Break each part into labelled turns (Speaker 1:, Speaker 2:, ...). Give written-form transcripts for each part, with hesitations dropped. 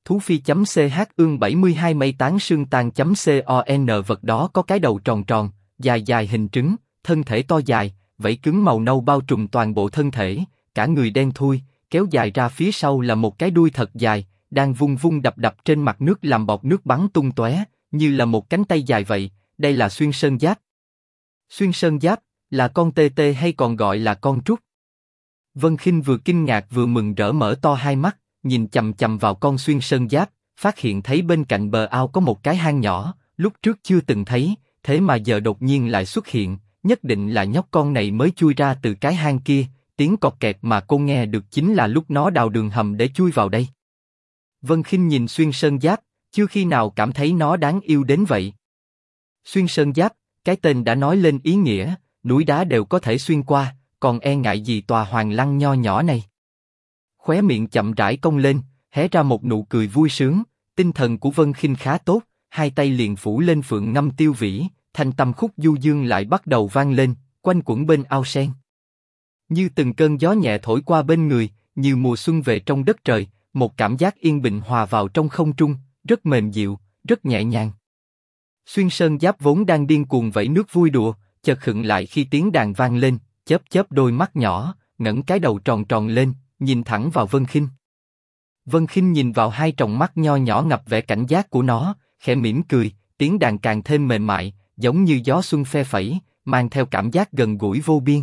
Speaker 1: Thú phi.ch ương 72 mây tán sương tan.con vật đó có cái đầu tròn tròn, dài dài hình trứng, thân thể to dài, vảy cứng màu nâu bao trùm toàn bộ thân thể, cả người đen thui, kéo dài ra phía sau là một cái đuôi thật dài, đang vung vung đập đập trên mặt nước làm bọt nước bắn tung tóe, như là một cánh tay dài vậy. Đây là xuyên sơn giáp. Xuyên sơn giáp là con tê tê hay còn gọi là con trúc. Vân Khinh vừa kinh ngạc vừa mừng rỡ mở to hai mắt, nhìn chằm chằm vào con xuyên sơn giáp, phát hiện thấy bên cạnh bờ ao có một cái hang nhỏ, lúc trước chưa từng thấy, thế mà giờ đột nhiên lại xuất hiện, nhất định là nhóc con này mới chui ra từ cái hang kia, tiếng cọt kẹt mà cô nghe được chính là lúc nó đào đường hầm để chui vào đây. Vân Khinh nhìn xuyên sơn giáp, chưa khi nào cảm thấy nó đáng yêu đến vậy. Xuyên sơn giáp, cái tên đã nói lên ý nghĩa, núi đá đều có thể xuyên qua, còn e ngại gì tòa hoàng lăng nho nhỏ này. Khóe miệng chậm rãi cong lên, hé ra một nụ cười vui sướng, tinh thần của Vân Khinh khá tốt, hai tay liền phủ lên phượng ngâm tiêu vĩ, thanh tâm khúc du dương lại bắt đầu vang lên, quanh quẩn bên ao sen. Như từng cơn gió nhẹ thổi qua bên người, như mùa xuân về trong đất trời, một cảm giác yên bình hòa vào trong không trung, rất mềm dịu, rất nhẹ nhàng. Xuyên sơn giáp vốn đang điên cuồng vẫy nước vui đùa, chợt khựng lại khi tiếng đàn vang lên, chớp chớp đôi mắt nhỏ, ngẩng cái đầu tròn tròn lên, nhìn thẳng vào Vân Khinh. Vân Khinh nhìn vào hai tròng mắt nho nhỏ ngập vẻ cảnh giác của nó, khẽ mỉm cười, tiếng đàn càng thêm mềm mại, giống như gió xuân phe phẩy, mang theo cảm giác gần gũi vô biên.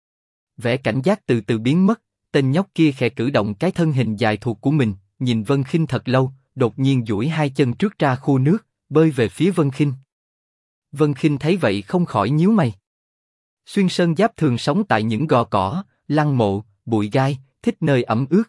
Speaker 1: Vẻ cảnh giác từ từ biến mất, tên nhóc kia khẽ cử động cái thân hình dài thuộc của mình, nhìn Vân Khinh thật lâu, đột nhiên duỗi hai chân trước ra khu nước, bơi về phía Vân Khinh. Vân Khinh thấy vậy không khỏi nhíu mày. Xuyên sơn giáp thường sống tại những gò cỏ, lăng mộ, bụi gai, thích nơi ẩm ướt.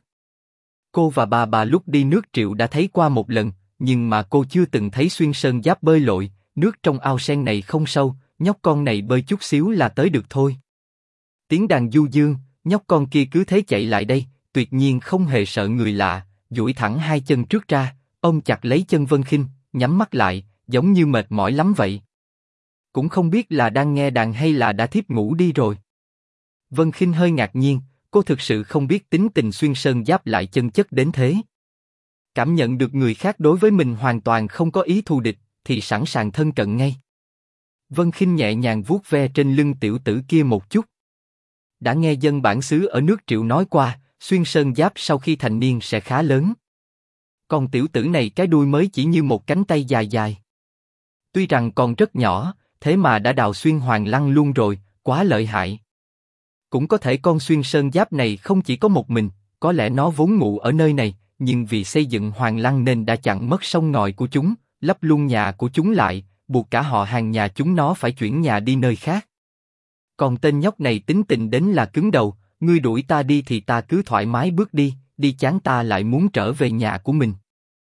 Speaker 1: Cô và bà lúc đi nước Triệu đã thấy qua một lần, nhưng mà cô chưa từng thấy xuyên sơn giáp bơi lội. Nước trong ao sen này không sâu, nhóc con này bơi chút xíu là tới được thôi. Tiếng đàn du dương, nhóc con kia cứ thế chạy lại đây, tuyệt nhiên không hề sợ người lạ, duỗi thẳng hai chân trước ra, ôm chặt lấy chân Vân Khinh, nhắm mắt lại, giống như mệt mỏi lắm vậy. Cũng không biết là đang nghe đàn hay là đã thiếp ngủ đi rồi. Vân Khinh hơi ngạc nhiên, cô thực sự không biết tính tình xuyên sơn giáp lại chân chất đến thế. Cảm nhận được người khác đối với mình hoàn toàn không có ý thù địch, thì sẵn sàng thân cận ngay. Vân Khinh nhẹ nhàng vuốt ve trên lưng tiểu tử kia một chút. Đã nghe dân bản xứ ở nước Triệu nói qua, xuyên sơn giáp sau khi thành niên sẽ khá lớn. Còn tiểu tử này cái đuôi mới chỉ như một cánh tay dài dài. Tuy rằng còn rất nhỏ, thế mà đã đào xuyên hoàng lăng luôn rồi, quá lợi hại. Cũng có thể con xuyên sơn giáp này không chỉ có một mình, có lẽ nó vốn ngụ ở nơi này, nhưng vì xây dựng hoàng lăng nên đã chặn mất sông ngòi của chúng, lấp luôn nhà của chúng lại, buộc cả họ hàng nhà chúng nó phải chuyển nhà đi nơi khác. Còn tên nhóc này tính tình đến là cứng đầu, ngươi đuổi ta đi thì ta cứ thoải mái bước đi, đi chán ta lại muốn trở về nhà của mình.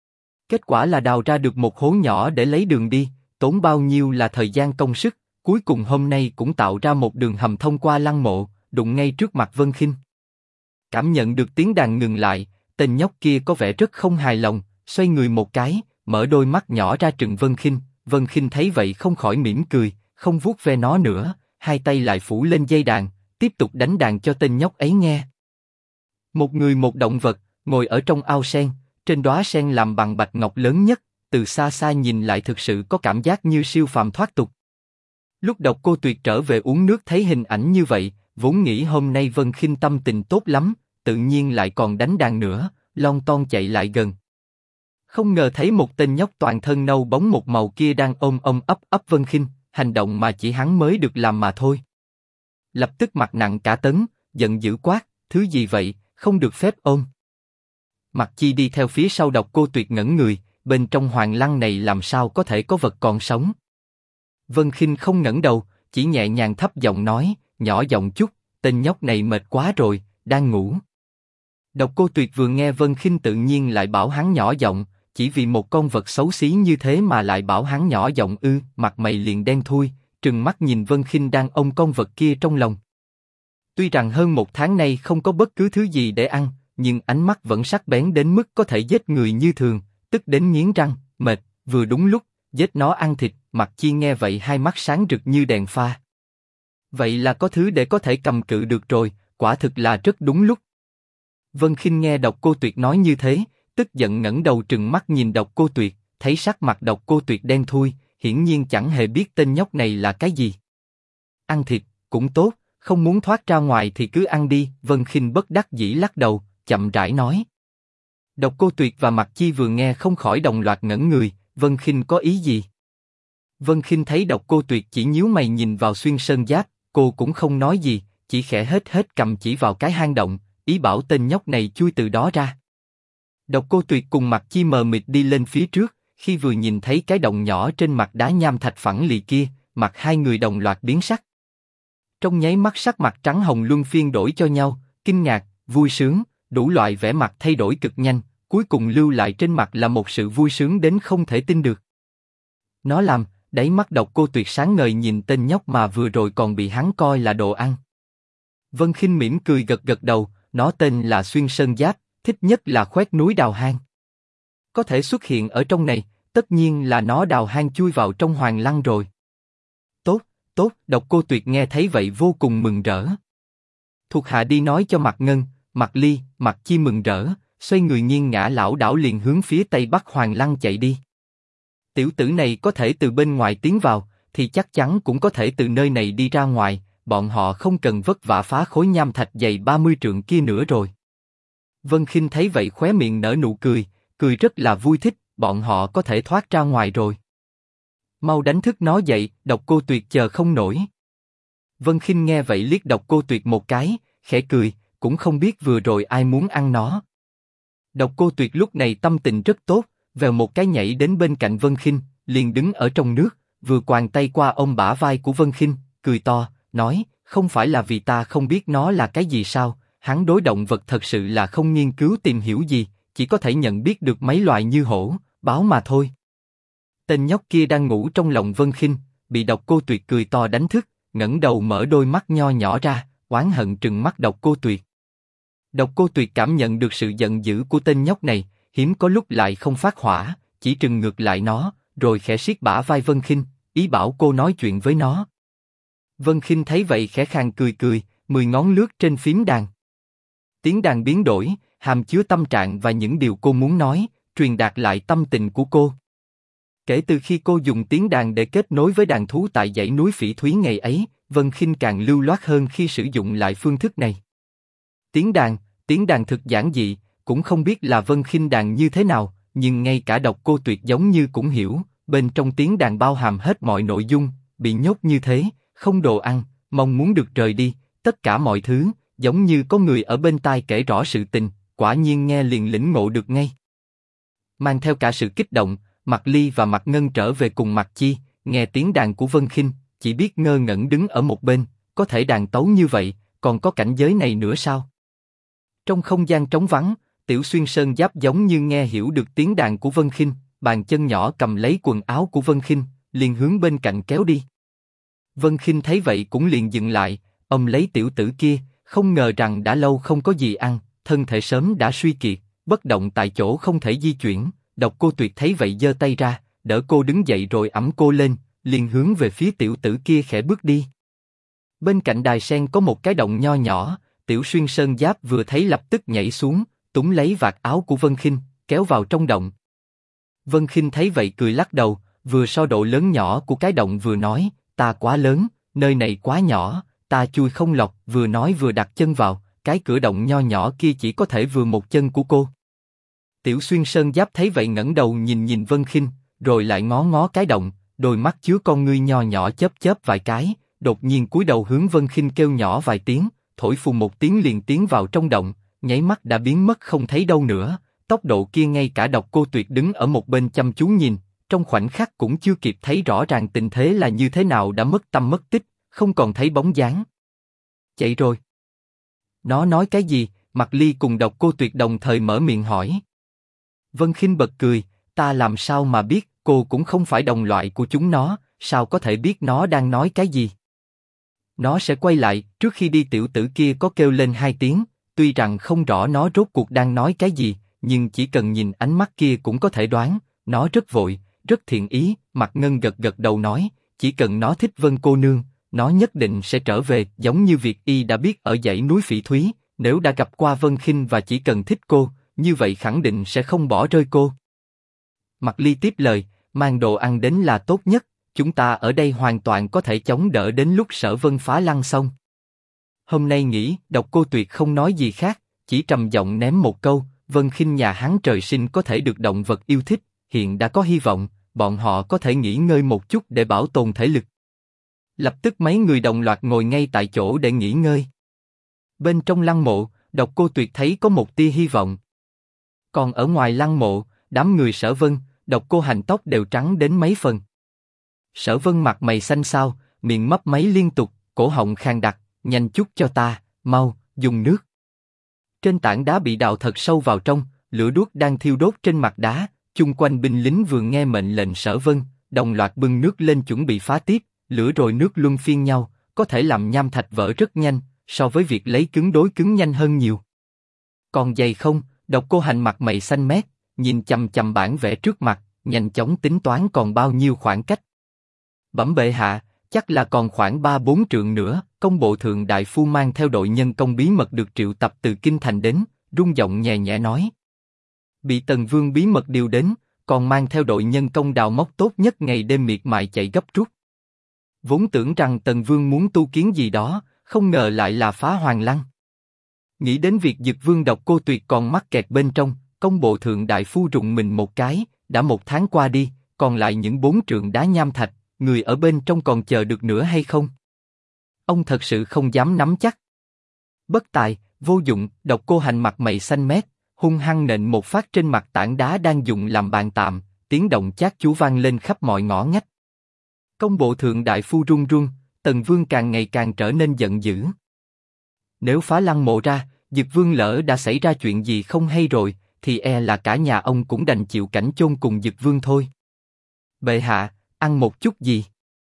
Speaker 1: Kết quả là đào ra được một hố nhỏ để lấy đường đi, tốn bao nhiêu là thời gian công sức, cuối cùng hôm nay cũng tạo ra một đường hầm thông qua lăng mộ, đụng ngay trước mặt Vân Khinh. Cảm nhận được tiếng đàn ngừng lại, tên nhóc kia có vẻ rất không hài lòng, xoay người một cái, mở đôi mắt nhỏ ra trừng Vân Khinh. Vân Khinh thấy vậy không khỏi mỉm cười, không vuốt ve nó nữa, hai tay lại phủ lên dây đàn, tiếp tục đánh đàn cho tên nhóc ấy nghe. Một người một động vật, ngồi ở trong ao sen, trên đóa sen làm bằng bạch ngọc lớn nhất, từ xa xa nhìn lại thực sự có cảm giác như siêu phàm thoát tục. Lúc Độc Cô Tuyệt trở về uống nước thấy hình ảnh như vậy, vốn nghĩ hôm nay Vân Khinh tâm tình tốt lắm, tự nhiên lại còn đánh đàn nữa, lon ton chạy lại gần. Không ngờ thấy một tên nhóc toàn thân nâu bóng một màu kia đang ôm ấp Vân Khinh, hành động mà chỉ hắn mới được làm mà thôi. Lập tức mặt nặng cả tấn, giận dữ quát, thứ gì vậy, không được phép ôm. Mặc Chi đi theo phía sau Độc Cô Tuyệt ngẩn người, bên trong hoàng lăng này làm sao có thể có vật còn sống. Vân Khinh không ngẩng đầu, chỉ nhẹ nhàng thấp giọng nói, nhỏ giọng chút, tên nhóc này mệt quá rồi, đang ngủ. Độc Cô Tuyệt vừa nghe Vân Khinh tự nhiên lại bảo hắn nhỏ giọng, chỉ vì một con vật xấu xí như thế mà lại bảo hắn nhỏ giọng ư? Mặt mày liền đen thui, trừng mắt nhìn Vân Khinh đang ôm con vật kia trong lòng. Tuy rằng hơn một tháng nay không có bất cứ thứ gì để ăn, nhưng ánh mắt vẫn sắc bén đến mức có thể giết người như thường, tức đến nghiến răng, mệt, vừa đúng lúc, giết nó ăn thịt. Mặc Chi nghe vậy hai mắt sáng rực như đèn pha. Vậy là có thứ để có thể cầm cự được rồi, quả thực là rất đúng lúc. Vân Khinh nghe Độc Cô Tuyệt nói như thế, tức tức giận ngẩng đầu trừng mắt nhìn Độc Cô Tuyệt, thấy sắc mặt Độc Cô Tuyệt đen thui, hiển nhiên chẳng hề biết tên nhóc này là cái gì. Ăn thịt, cũng tốt, không muốn thoát ra ngoài thì cứ ăn đi, Vân Khinh bất đắc dĩ lắc đầu, chậm rãi nói. Độc Cô Tuyệt và Mặc Chi vừa nghe không khỏi đồng loạt ngẩn người, Vân Khinh có ý gì? Vân Khinh thấy Độc Cô Tuyệt chỉ nhíu mày nhìn vào xuyên sơn giáp, cô cũng không nói gì, chỉ khẽ hết cầm chỉ vào cái hang động, ý bảo tên nhóc này chui từ đó ra. Độc Cô Tuyệt cùng Mặc Chi mờ mịt đi lên phía trước, khi vừa nhìn thấy cái động nhỏ trên mặt đá nham thạch phẳng lì kia, mặt hai người đồng loạt biến sắc. Trong nháy mắt sắc mặt trắng hồng luân phiên đổi cho nhau, kinh ngạc, vui sướng, đủ loại vẻ mặt thay đổi cực nhanh, cuối cùng lưu lại trên mặt là một sự vui sướng đến không thể tin được. Nó làm, đáy mắt Độc Cô Tuyệt sáng ngời nhìn tên nhóc mà vừa rồi còn bị hắn coi là đồ ăn. Vân Khinh mỉm cười gật gật đầu, nó tên là Xuyên Sơn Giáp, thích nhất là khoét núi đào hang. Có thể xuất hiện ở trong này, tất nhiên là nó đào hang chui vào trong Hoàng Lăng rồi. Tốt, tốt, Độc Cô Tuyệt nghe thấy vậy vô cùng mừng rỡ. Thuộc hạ đi nói cho Mạc Ngân, Mạc Ly, Mạc Chi mừng rỡ, xoay người nghiêng ngã lảo đảo liền hướng phía tây bắc Hoàng Lăng chạy đi. Tiểu tử này có thể từ bên ngoài tiến vào, thì chắc chắn cũng có thể từ nơi này đi ra ngoài, bọn họ không cần vất vả phá khối nham thạch dày 30 trượng kia nữa rồi. Vân Khinh thấy vậy khóe miệng nở nụ cười, cười rất là vui thích, bọn họ có thể thoát ra ngoài rồi. Mau đánh thức nó dậy, Độc Cô Tuyệt chờ không nổi. Vân Khinh nghe vậy liếc Độc Cô Tuyệt một cái, khẽ cười, cũng không biết vừa rồi ai muốn ăn nó. Độc Cô Tuyệt lúc này tâm tình rất tốt, vèo một cái nhảy đến bên cạnh Vân Khinh, liền đứng ở trong nước, vừa quàng tay qua ôm bả vai của Vân Khinh, cười to, nói, không phải là vì ta không biết nó là cái gì sao? Hắn đối động vật thật sự là không nghiên cứu tìm hiểu gì, chỉ có thể nhận biết được mấy loài như hổ, báo mà thôi. Tên nhóc kia đang ngủ trong lòng Vân Khinh, bị Độc Cô Tuyệt cười to đánh thức, ngẩng đầu mở đôi mắt nho nhỏ ra, oán hận trừng mắt Độc Cô Tuyệt. Độc Cô Tuyệt cảm nhận được sự giận dữ của tên nhóc này, hiếm có lúc lại không phát hỏa, chỉ trừng ngược lại nó, rồi khẽ siết bả vai Vân Khinh, ý bảo cô nói chuyện với nó. Vân Khinh thấy vậy khẽ khàng cười cười, 10 ngón lướt trên phím đàn. Tiếng đàn biến đổi, hàm chứa tâm trạng và những điều cô muốn nói, truyền đạt lại tâm tình của cô. Kể từ khi cô dùng tiếng đàn để kết nối với đàn thú tại dãy núi Phỉ Thúy ngày ấy, Vân Khinh càng lưu loát hơn khi sử dụng lại phương thức này. Tiếng đàn thực giản dị, cũng không biết là Vân Khinh đàn như thế nào, nhưng ngay cả Độc Cô Tuyệt giống như cũng hiểu, bên trong tiếng đàn bao hàm hết mọi nội dung, bị nhốt như thế, không đồ ăn, mong muốn được rời đi, tất cả mọi thứ, giống như có người ở bên tai kể rõ sự tình, quả nhiên nghe liền lĩnh ngộ được ngay. Mang theo cả sự kích động, Mạc Ly và Mạc Ngân trở về cùng Mạc Chi, nghe tiếng đàn của Vân Khinh, chỉ biết ngơ ngẩn đứng ở một bên, có thể đàn tấu như vậy, còn có cảnh giới này nữa sao? Trong không gian trống vắng, Tiểu Xuyên Sơn Giáp giống như nghe hiểu được tiếng đàn của Vân Khinh, bàn chân nhỏ cầm lấy quần áo của Vân Khinh, liền hướng bên cạnh kéo đi. Vân Khinh thấy vậy cũng liền dừng lại, ôm lấy tiểu tử kia, không ngờ rằng đã lâu không có gì ăn, thân thể sớm đã suy kiệt, bất động tại chỗ không thể di chuyển. Độc Cô Tuyệt thấy vậy giơ tay ra, đỡ cô đứng dậy rồi ẵm cô lên, liền hướng về phía tiểu tử kia khẽ bước đi. Bên cạnh đài sen có một cái động nho nhỏ, Tiểu Xuyên Sơn Giáp vừa thấy lập tức nhảy xuống, túm lấy vạt áo của Vân Khinh, kéo vào trong động. Vân Khinh thấy vậy cười lắc đầu, vừa so độ lớn nhỏ của cái động vừa nói, ta quá lớn, nơi này quá nhỏ, ta chui không lọt, vừa nói vừa đặt chân vào, cái cửa động nho nhỏ kia chỉ có thể vừa một chân của cô. Tiểu Xuyên Sơn Giáp thấy vậy ngẩng đầu nhìn Vân Khinh, rồi lại ngó ngó cái động, đôi mắt chứa con ngươi nho nhỏ chớp chớp vài cái, đột nhiên cúi đầu hướng Vân Khinh kêu nhỏ vài tiếng, thổi phù một tiếng liền tiến vào trong động, nháy mắt đã biến mất không thấy đâu nữa. Tốc độ kia ngay cả Độc Cô Tuyệt đứng ở một bên chăm chú nhìn, trong khoảnh khắc cũng chưa kịp thấy rõ ràng tình thế là như thế nào đã mất tâm mất tích, không còn thấy bóng dáng. Chạy rồi. Nó nói cái gì? Mạc Ly cùng Độc Cô Tuyệt đồng thời mở miệng hỏi. Vân Khinh bật cười, ta làm sao mà biết, cô cũng không phải đồng loại của chúng nó, sao có thể biết nó đang nói cái gì? Nó sẽ quay lại, trước khi đi tiểu tử kia có kêu lên 2 tiếng, tuy rằng không rõ nó rốt cuộc đang nói cái gì, nhưng chỉ cần nhìn ánh mắt kia cũng có thể đoán, nó rất vội, rất thiện ý. Mạc Ngân gật gật đầu nói, chỉ cần nó thích Vân cô nương, nó nhất định sẽ trở về, giống như việc y đã biết ở dãy núi Phỉ Thúy, nếu đã gặp qua Vân Khinh và chỉ cần thích cô, như vậy khẳng định sẽ không bỏ rơi cô. Mạc Ly tiếp lời, mang đồ ăn đến là tốt nhất, chúng ta ở đây hoàn toàn có thể chống đỡ đến lúc Sở Vân phá lăng xong. Hôm nay nghỉ, Độc Cô Tuyệt không nói gì khác, chỉ trầm giọng ném một câu, Vân Khinh nhà hắn trời sinh có thể được động vật yêu thích, hiện đã có hy vọng, bọn họ có thể nghỉ ngơi một chút để bảo tồn thể lực. Lập tức mấy người đồng loạt ngồi ngay tại chỗ để nghỉ ngơi. Bên trong lăng mộ, Độc Cô Tuyệt thấy có một tia hy vọng. Còn ở ngoài lăng mộ, đám người Sở Vân, Độc Cô Hành tóc đều trắng đến mấy phần. Sở Vân mặt mày xanh xao, miệng mấp máy liên tục, cổ họng khàn đặc, nhanh chút cho ta, mau, dùng nước. Trên tảng đá bị đào thật sâu vào trong, lửa đuốc đang thiêu đốt trên mặt đá, chung quanh binh lính vừa nghe mệnh lệnh Sở Vân, đồng loạt bưng nước lên chuẩn bị phá tiếp, lửa rồi nước luân phiên nhau, có thể làm nham thạch vỡ rất nhanh, so với việc lấy cứng đối cứng nhanh hơn nhiều. Còn dày không? Độc Cô Hành mặt mày xanh mét, nhìn chằm chằm bản vẽ trước mặt, nhanh chóng tính toán còn bao nhiêu khoảng cách. Bẩm bệ hạ, chắc là còn khoảng 3-4 trượng nữa. Công bộ thượng đại phu mang theo đội nhân công bí mật được triệu tập từ kinh thành đến, rung giọng nhẹ nhẹ nói. Bị Tần Vương bí mật điều đến, còn mang theo đội nhân công đào móc tốt nhất ngày đêm miệt mài chạy gấp rút. Vốn tưởng rằng Tần Vương muốn tu kiến gì đó, không ngờ lại là phá Hoàng Lăng. Nghĩ đến việc Dực Vương Độc Cô Tuyệt còn mắc kẹt bên trong, công bộ thượng đại phu rụng mình một cái, đã 1 tháng qua đi, còn lại những 4 trượng đá nham thạch, người ở bên trong còn chờ được nữa hay không? Ông thật sự không dám nắm chắc. Bất tài, vô dụng. Độc Cô Hành mặt mày xanh mét, hung hăng nện một phát trên mặt tảng đá đang dùng làm bàn tạm, tiếng động chát chúa vang lên khắp mọi ngõ ngách. Công bộ thượng đại phu run run, Tần Vương càng ngày càng trở nên giận dữ. Nếu phá lăng mộ ra, Dực Vương lỡ đã xảy ra chuyện gì không hay rồi, thì e là cả nhà ông cũng đành chịu cảnh chôn cùng Dực Vương thôi. Bệ hạ, ăn một chút gì?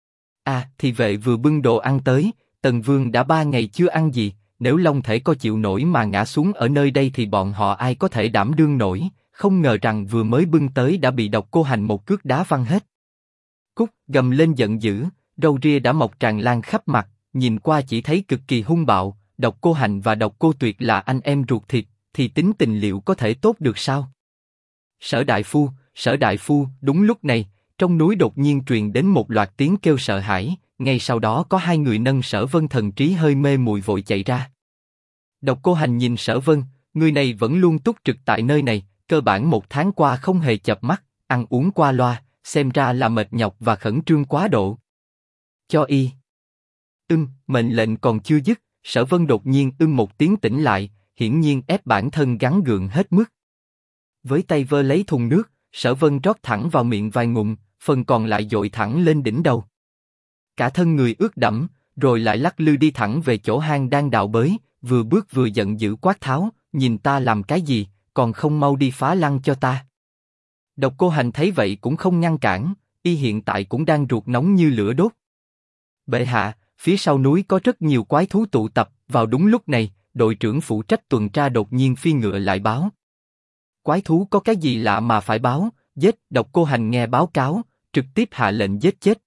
Speaker 1: À, thì vệ vừa bưng đồ ăn tới, Tần Vương đã 3 ngày chưa ăn gì, nếu Long Thể có chịu nổi mà ngã xuống ở nơi đây thì bọn họ ai có thể đảm đương nổi, không ngờ rằng vừa mới bưng tới đã bị Độc Cô Hành một cước đá văng hết. Cút, gầm lên giận dữ, râu ria đã mọc tràn lan khắp mặt, nhìn qua chỉ thấy cực kỳ hung bạo. Độc Cô Hành và Độc Cô Tuyệt là anh em ruột thịt, thì tính tình liệu có thể tốt được sao? Sở đại phu, đúng lúc này, trong núi đột nhiên truyền đến một loạt tiếng kêu sợ hãi, ngay sau đó có 2 người nâng Sở Vân thần trí hơi mê mùi vội chạy ra. Độc Cô Hành nhìn Sở Vân, người này vẫn luôn túc trực tại nơi này, cơ bản 1 tháng qua không hề chợp mắt, ăn uống qua loa, xem ra là mệt nhọc và khẩn trương quá độ. Cho y. Mệnh lệnh còn chưa dứt, Sở Vân đột nhiên một tiếng tỉnh lại, hiển nhiên ép bản thân gắng gượng hết mức. Với tay vơ lấy thùng nước, Sở Vân rót thẳng vào miệng vài ngụm, phần còn lại dội thẳng lên đỉnh đầu. Cả thân người ướt đẫm, rồi lại lắc lư đi thẳng về chỗ hang đang đào bới, vừa bước vừa giận dữ quát tháo, nhìn ta làm cái gì, còn không mau đi phá lăng cho ta. Độc Cô Hành thấy vậy cũng không ngăn cản, y hiện tại cũng đang ruột nóng như lửa đốt. Bệ hạ, phía sau núi có rất nhiều quái thú tụ tập, vào đúng lúc này, đội trưởng phụ trách tuần tra đột nhiên phi ngựa lại báo. Quái thú có cái gì lạ mà phải báo? Giết. Độc Cô Hành nghe báo cáo, trực tiếp hạ lệnh giết chết.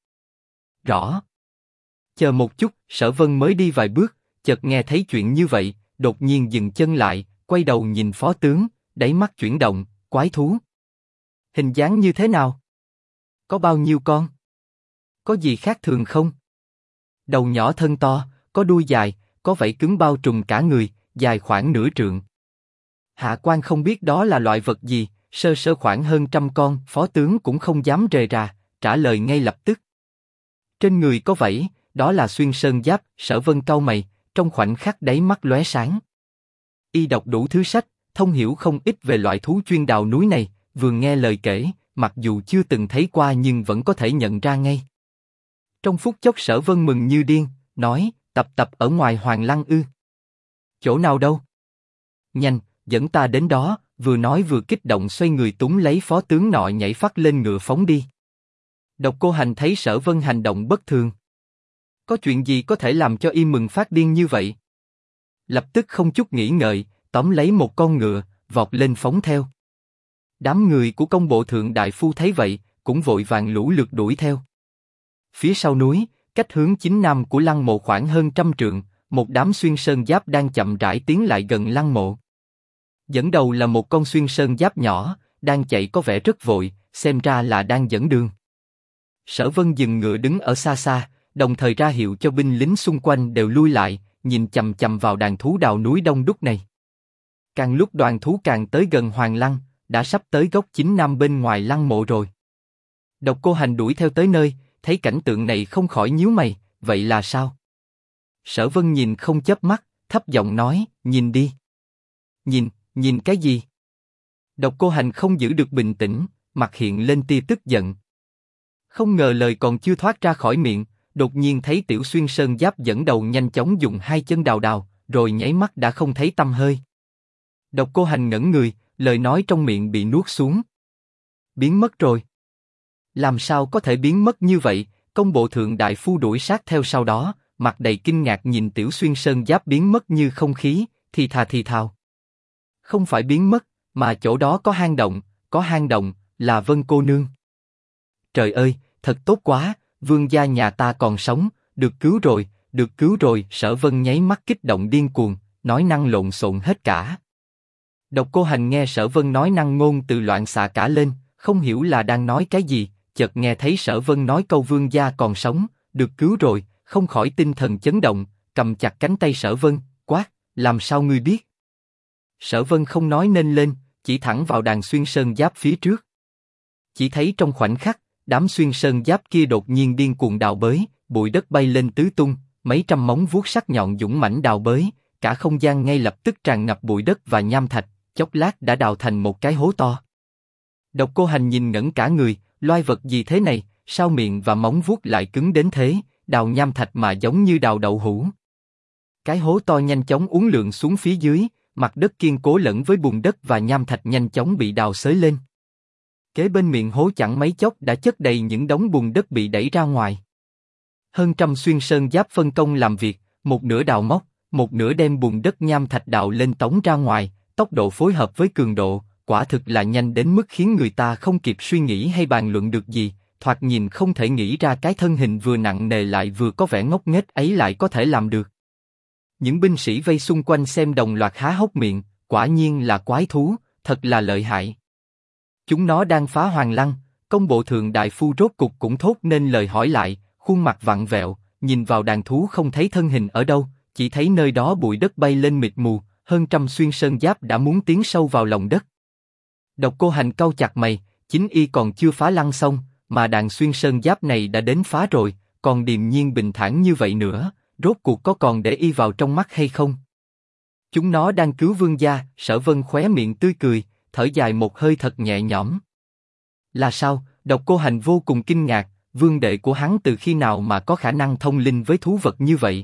Speaker 1: Rõ. Chờ một chút, Sở Vân mới đi vài bước, chợt nghe thấy chuyện như vậy, đột nhiên dừng chân lại, quay đầu nhìn phó tướng, đáy mắt chuyển động. Quái thú? Hình dáng như thế nào? Có bao nhiêu con? Có gì khác thường không? Đầu nhỏ thân to, có đuôi dài, có vảy cứng bao trùm cả người, dài khoảng nửa trượng. Hạ quan không biết đó là loại vật gì, sơ sơ khoảng hơn 100 con. Phó tướng cũng không dám rề rà, trả lời ngay lập tức. Trên người có vảy, đó là xuyên sơn giáp. Sở Vân cau mày, trong khoảnh khắc đáy mắt lóe sáng. Y đọc đủ thứ sách, thông hiểu không ít về loại thú chuyên đào núi này, vừa nghe lời kể, mặc dù chưa từng thấy qua nhưng vẫn có thể nhận ra ngay. Trong phút chốc Sở Vân mừng như điên, nói, tập ở ngoài Hoàng Lăng ư? Chỗ nào đâu? Nhanh, dẫn ta đến đó. Vừa nói vừa kích động xoay người túm lấy phó tướng nọ nhảy phắt lên ngựa phóng đi. Độc Cô Hành thấy Sở Vân hành động bất thường. Có chuyện gì có thể làm cho y mừng phát điên như vậy? Lập tức không chút nghĩ ngợi, tóm lấy một con ngựa, vọt lên phóng theo. Đám người của công bộ thượng đại phu thấy vậy, cũng vội vàng lũ lượt đuổi theo. Phía sau núi, cách hướng chính nam của lăng mộ khoảng hơn 100 trượng, một đám xuyên sơn giáp đang chậm rãi tiến lại gần lăng mộ. Dẫn đầu là một con xuyên sơn giáp nhỏ, đang chạy có vẻ rất vội, xem ra là đang dẫn đường. Sở Vân dừng ngựa đứng ở xa xa, đồng thời ra hiệu cho binh lính xung quanh đều lui lại, nhìn chằm chằm vào đàn thú đào núi đông đúc này. Càng lúc đoàn thú càng tới gần Hoàng Lăng, đã sắp tới góc chính nam bên ngoài lăng mộ rồi. Độc Cô Hành đuổi theo tới nơi, thấy cảnh tượng này không khỏi nhíu mày, vậy là sao? Sở Vân nhìn không chớp mắt, thấp giọng nói, nhìn đi. Nhìn cái gì? Độc Cô Hành không giữ được bình tĩnh, mặt hiện lên tia tức giận. Không ngờ lời còn chưa thoát ra khỏi miệng, đột nhiên thấy Tiểu Xuyên Sơn Giáp dẫn đầu nhanh chóng dùng hai chân đào đào, rồi nháy mắt đã không thấy tăm hơi. Độc Cô Hành ngẩn người, lời nói trong miệng bị nuốt xuống. Biến mất rồi. Làm sao có thể biến mất như vậy? Công bộ thượng đại phu đuổi sát theo sau đó, mặt đầy kinh ngạc nhìn Tiểu Xuyên Sơn Giáp biến mất như không khí, thì thào. Không phải biến mất, mà chỗ đó có hang động, là Vân cô nương. Trời ơi, thật tốt quá, vương gia nhà ta còn sống, được cứu rồi. Sở Vân nháy mắt kích động điên cuồng, nói năng lộn xộn hết cả. Độc Cô Hành nghe Sở Vân nói năng ngôn từ loạn xạ cả lên, không hiểu là đang nói cái gì, chợt nghe thấy Sở Vân nói câu vương gia còn sống, được cứu rồi, không khỏi tinh thần chấn động, cầm chặt cánh tay Sở Vân, quát, làm sao ngươi biết? Sở Vân không nói nên lên, chỉ thẳng vào đàn xuyên sơn giáp phía trước. Chỉ thấy trong khoảnh khắc, đám xuyên sơn giáp kia đột nhiên điên cuồng đào bới, bụi đất bay lên tứ tung, mấy trăm móng vuốt sắc nhọn dũng mãnh đào bới, cả không gian ngay lập tức tràn ngập bụi đất và nham thạch, chốc lát đã đào thành một cái hố to. Độc Cô Hành nhìn ngẩn cả người, loài vật gì thế này, sao miệng và móng vuốt lại cứng đến thế, đào nham thạch mà giống như đào đậu hũ. Cái hố to nhanh chóng uốn lượn xuống phía dưới, mặt đất kiên cố lẫn với bùn đất và nham thạch nhanh chóng bị đào xới lên. Kế bên miệng hố chẳng mấy chốc đã chất đầy những đống bùn đất bị đẩy ra ngoài. Hơn trăm xuyên sơn giáp phân công làm việc, một nửa đào móc, một nửa đem bùn đất nham thạch đào lên tống ra ngoài, tốc độ phối hợp với cường độ, quả thực là nhanh đến mức khiến người ta không kịp suy nghĩ hay bàn luận được gì, thoạt nhìn không thể nghĩ ra cái thân hình vừa nặng nề lại vừa có vẻ ngốc nghếch ấy lại có thể làm được. Những binh sĩ vây xung quanh xem đồng loạt há hốc miệng, quả nhiên là quái thú, thật là lợi hại. Chúng nó đang phá Hoàng Lăng, công bộ thượng đại phu rốt cục cũng thốt nên lời hỏi lại, khuôn mặt vặn vẹo, nhìn vào đàn thú không thấy thân hình ở đâu, chỉ thấy nơi đó bụi đất bay lên mịt mù, hơn trăm xuyên sơn giáp đã muốn tiến sâu vào lòng đất. Độc Cô Hành cau chặt mày, chính y còn chưa phá lăng xong, mà đàn xuyên sơn giáp này đã đến phá rồi, còn điềm nhiên bình thản như vậy nữa, rốt cuộc có còn để y vào trong mắt hay không? Chúng nó đang cứu vương gia. Sở Vân khóe miệng tươi cười, thở dài một hơi thật nhẹ nhõm. Là sao? Độc Cô Hành vô cùng kinh ngạc, vương đệ của hắn từ khi nào mà có khả năng thông linh với thú vật như vậy?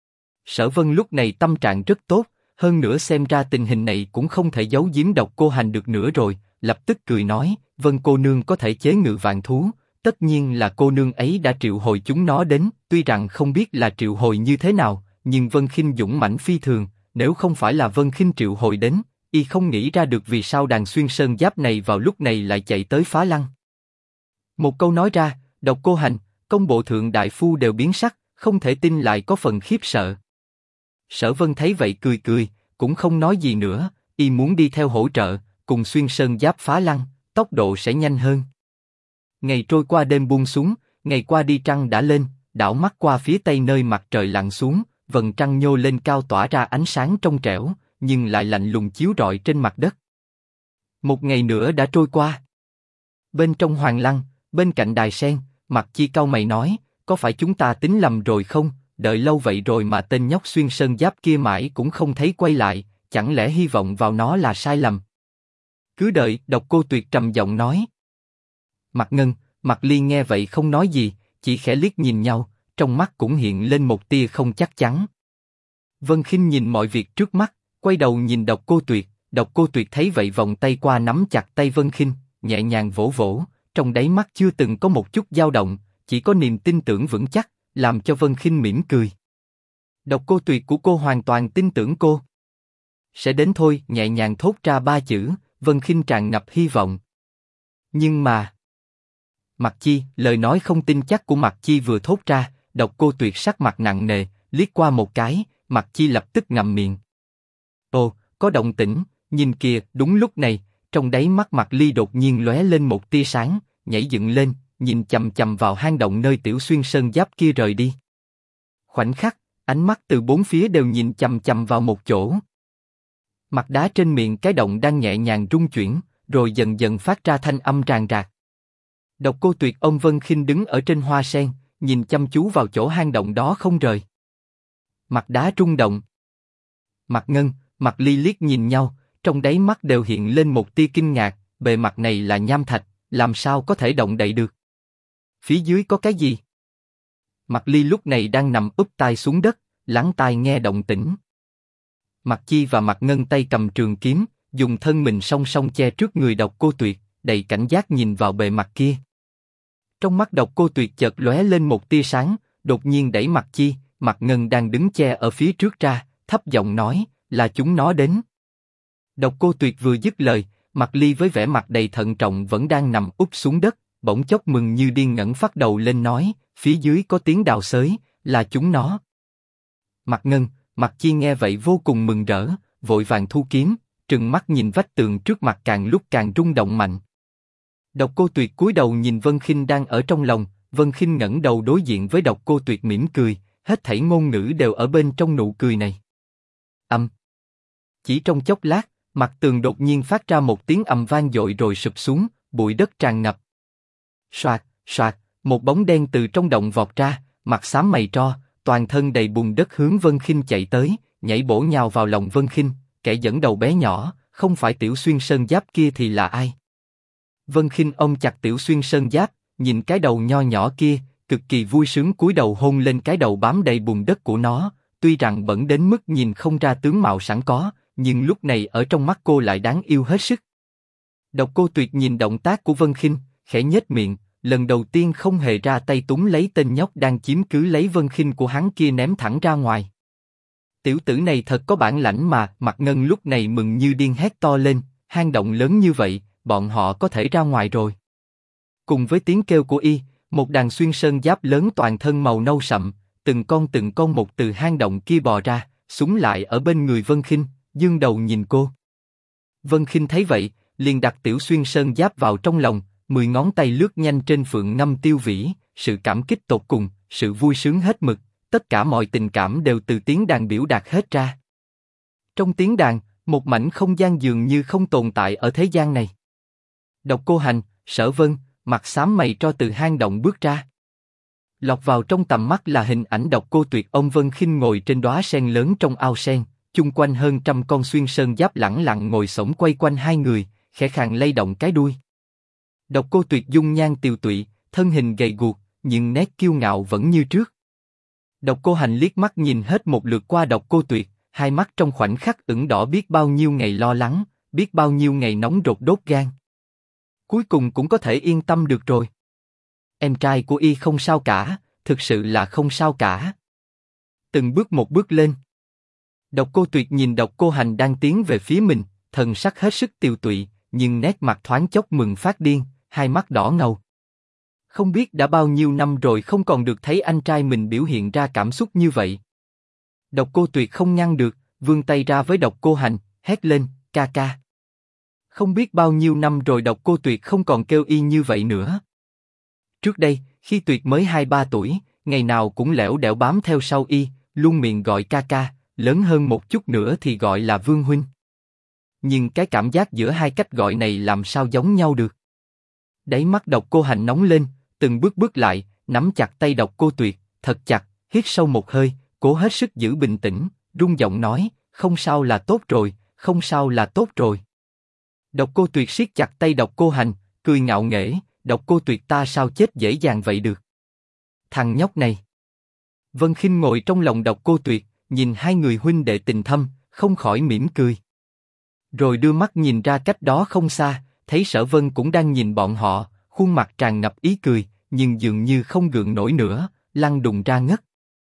Speaker 1: Sở Vân lúc này tâm trạng rất tốt, hơn nữa xem ra tình hình này cũng không thể giấu giếm Độc Cô Hành được nữa rồi, lập tức cười nói, Vân cô nương có thể chế ngự vạn thú, tất nhiên là cô nương ấy đã triệu hồi chúng nó đến, tuy rằng không biết là triệu hồi như thế nào, nhưng Vân Khinh dũng mãnh phi thường, nếu không phải là Vân Khinh triệu hồi đến, y không nghĩ ra được vì sao đàn xuyên sơn giáp này vào lúc này lại chạy tới phá lăng. Một câu nói ra, Độc Cô Hành, công bộ thượng đại phu đều biến sắc, không thể tin lại có phần khiếp sợ. Sở Vân thấy vậy cười cười, cũng không nói gì nữa, y muốn đi theo hỗ trợ, cùng xuyên sơn giáp phá lăng, tốc độ sẽ nhanh hơn. Ngày trôi qua đêm buông xuống, ngày qua đi trăng đã lên, đảo mắt qua phía tây nơi mặt trời lặn xuống, vầng trăng nhô lên cao tỏa ra ánh sáng trong trẻo, nhưng lại lạnh lùng chiếu rọi trên mặt đất. Một ngày nữa đã trôi qua. Bên trong Hoàng Lăng, bên cạnh đài sen, Mặc Chi cau mày nói, có phải chúng ta tính lầm rồi không? Đợi lâu vậy rồi mà tên nhóc xuyên sơn giáp kia mãi cũng không thấy quay lại, chẳng lẽ hy vọng vào nó là sai lầm? Cứ đợi. Độc Cô Tuyệt trầm giọng nói. Mặc Ngân, Mặc Ly nghe vậy không nói gì, chỉ khẽ liếc nhìn nhau, trong mắt cũng hiện lên một tia không chắc chắn. Vân Khinh nhìn mọi việc trước mắt, quay đầu nhìn Độc Cô Tuyệt. Độc Cô Tuyệt thấy vậy vòng tay qua nắm chặt tay Vân Khinh, nhẹ nhàng vỗ vỗ, trong đáy mắt chưa từng có một chút dao động, chỉ có niềm tin tưởng vững chắc, làm cho Vân Khinh mỉm cười. Độc Cô Tuyệt của cô hoàn toàn tin tưởng cô. Sẽ đến thôi, nhẹ nhàng thốt ra ba chữ, Vân Khinh tràn ngập hy vọng. Nhưng mà... Mặc Chi, lời nói không tin chắc của Mặc Chi vừa thốt ra, Độc Cô Tuyệt sắc mặt nặng nề, liếc qua một cái, Mặc Chi lập tức ngậm miệng. Ồ, có động tĩnh, nhìn kìa, đúng lúc này, trong đáy mắt Mạc Ly đột nhiên lóe lên một tia sáng, nhảy dựng lên, nhìn chằm chằm vào hang động nơi Tiểu Xuyên Sơn Giáp kia rời đi. Khoảnh khắc, ánh mắt từ bốn phía đều nhìn chằm chằm vào một chỗ. Mặt đá trên miệng cái động đang nhẹ nhàng rung chuyển, rồi dần dần phát ra thanh âm ràng rạc. Độc Cô Tuyệt ông Vân Khinh đứng ở trên hoa sen, nhìn chăm chú vào chỗ hang động đó không rời. Mặt đá rung động. Mạc Ngân, Mạc Ly liếc nhìn nhau, trong đáy mắt đều hiện lên một tia kinh ngạc, bề mặt này là nham thạch, làm sao có thể động đậy được? Phía dưới có cái gì? Mạc Ly lúc này đang nằm úp tai xuống đất, lắng tai nghe động tĩnh. Mạc Chi và Mạc Ngân tay cầm trường kiếm, dùng thân mình song song che trước người Độc Cô Tuyệt, đầy cảnh giác nhìn vào bề mặt kia. Trong mắt Độc Cô Tuyệt chợt lóe lên một tia sáng, đột nhiên đẩy Mạc Chi, Mạc Ngân đang đứng che ở phía trước ra, thấp giọng nói, là chúng nó đến. Độc Cô Tuyệt vừa dứt lời, Mạc Ly với vẻ mặt đầy thận trọng vẫn đang nằm úp xuống đất, bỗng chốc mừng như điên ngẩng phát đầu lên nói, phía dưới có tiếng đào xới, là chúng nó. Mạc Ngân, Mạc Chi nghe vậy vô cùng mừng rỡ, vội vàng thu kiếm, trừng mắt nhìn vách tường trước mặt càng lúc càng rung động mạnh. Độc Cô Tuyệt cúi đầu nhìn Vân Khinh đang ở trong lòng, Vân Khinh ngẩng đầu đối diện với Độc Cô Tuyệt mỉm cười, hết thảy ngôn ngữ đều ở bên trong nụ cười này. Chỉ trong chốc lát, mặt tường đột nhiên phát ra một tiếng ầm vang dội rồi sụp xuống, bụi đất tràn ngập. Soạt, soạt, một bóng đen từ trong động vọt ra, mặt xám mày tro, toàn thân đầy bùn đất hướng Vân Khinh chạy tới, nhảy bổ nhào vào lòng Vân Khinh, kẻ dẫn đầu bé nhỏ, không phải Tiểu Xuyên Sơn Giáp kia thì là ai? Vân Khinh ôm chặt Tiểu Xuyên Sơn Giáp, nhìn cái đầu nho nhỏ kia, cực kỳ vui sướng cúi đầu hôn lên cái đầu bám đầy bùn đất của nó, tuy rằng bẩn đến mức nhìn không ra tướng mạo sẵn có, nhưng lúc này ở trong mắt cô lại đáng yêu hết sức. Độc Cô Tuyệt nhìn động tác của Vân Khinh, khẽ nhếch miệng, lần đầu tiên không hề ra tay túm lấy tên nhóc đang chiếm cứ lấy Vân Khinh của hắn kia ném thẳng ra ngoài. Tiểu tử này thật có bản lãnh mà, Mạc Ngân lúc này mừng như điên hét to lên, hang động lớn như vậy, bọn họ có thể ra ngoài rồi. Cùng với tiếng kêu của y, một đàn xuyên sơn giáp lớn toàn thân màu nâu sậm, từng con một từ hang động kia bò ra, súng lại ở bên người Vân Khinh, dương đầu nhìn cô. Vân Khinh thấy vậy, liền đặt Tiểu Xuyên Sơn Giáp vào trong lòng, 10 ngón tay lướt nhanh trên phượng ngâm tiêu vĩ, sự cảm kích tột cùng, sự vui sướng hết mực, tất cả mọi tình cảm đều từ tiếng đàn biểu đạt hết ra. Trong tiếng đàn, một mảnh không gian dường như không tồn tại ở thế gian này. Độc Cô Hành, Sở Vân, mặt xám mày tro từ hang động bước ra. Lọt vào trong tầm mắt là hình ảnh Độc Cô Tuyệt ông Vân Khinh ngồi trên đóa sen lớn trong ao sen, chung quanh hơn trăm con xuyên sơn giáp lẳng lặng ngồi xổm quay quanh hai người, khẽ khàng lay động cái đuôi. Độc Cô Tuyệt dung nhan tiều tụy, thân hình gầy guộc, nhưng nét kiêu ngạo vẫn như trước. Độc Cô Hành liếc mắt nhìn hết một lượt qua Độc Cô Tuyệt, hai mắt trong khoảnh khắc ửng đỏ, biết bao nhiêu ngày lo lắng, biết bao nhiêu ngày nóng rột đốt gan. Cuối cùng cũng có thể yên tâm được rồi. Em trai của y không sao cả, thực sự là không sao cả. Từng bước một bước lên. Độc Cô Tuyệt nhìn Độc Cô Hành đang tiến về phía mình, thần sắc hết sức tiều tụy, nhưng nét mặt thoáng chốc mừng phát điên, hai mắt đỏ ngầu. Không biết đã bao nhiêu năm rồi không còn được thấy anh trai mình biểu hiện ra cảm xúc như vậy. Độc Cô Tuyệt không ngăn được, vươn tay ra với Độc Cô Hành, hét lên, ca ca. Không biết bao nhiêu năm rồi Độc Cô Tuyệt không còn kêu y như vậy nữa. Trước đây, khi Tuyệt mới 2-3 tuổi, ngày nào cũng lẻo đẻo bám theo sau y, luôn miệng gọi ca ca, lớn hơn một chút nữa thì gọi là Vương huynh. Nhưng cái cảm giác giữa hai cách gọi này làm sao giống nhau được? Đáy mắt Độc Cô Hành nóng lên, từng bước bước lại, nắm chặt tay Độc Cô Tuyệt, thật chặt, hít sâu một hơi, cố hết sức giữ bình tĩnh, run giọng nói, không sao là tốt rồi, không sao là tốt rồi. Độc Cô Tuyệt siết chặt tay Độc Cô Hành, cười ngạo nghễ, Độc Cô Tuyệt ta sao chết dễ dàng vậy được? Thằng nhóc này. Vân Khinh ngồi trong lòng Độc Cô Tuyệt, nhìn hai người huynh đệ tình thâm, không khỏi mỉm cười. Rồi đưa mắt nhìn ra cách đó không xa, thấy Sở Vân cũng đang nhìn bọn họ, khuôn mặt tràn ngập ý cười, nhưng dường như không gượng nổi nữa, lăn đùng ra ngất.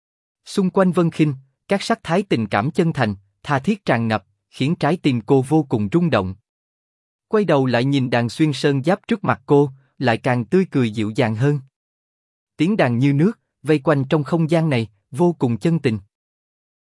Speaker 1: Xung quanh Vân Khinh, các sắc thái tình cảm chân thành, tha thiết tràn ngập, khiến trái tim cô vô cùng rung động. Quay đầu lại nhìn đàn xuyên sơn giáp trước mặt cô, lại càng tươi cười dịu dàng hơn. Tiếng đàn như nước, vây quanh trong không gian này, vô cùng chân tình.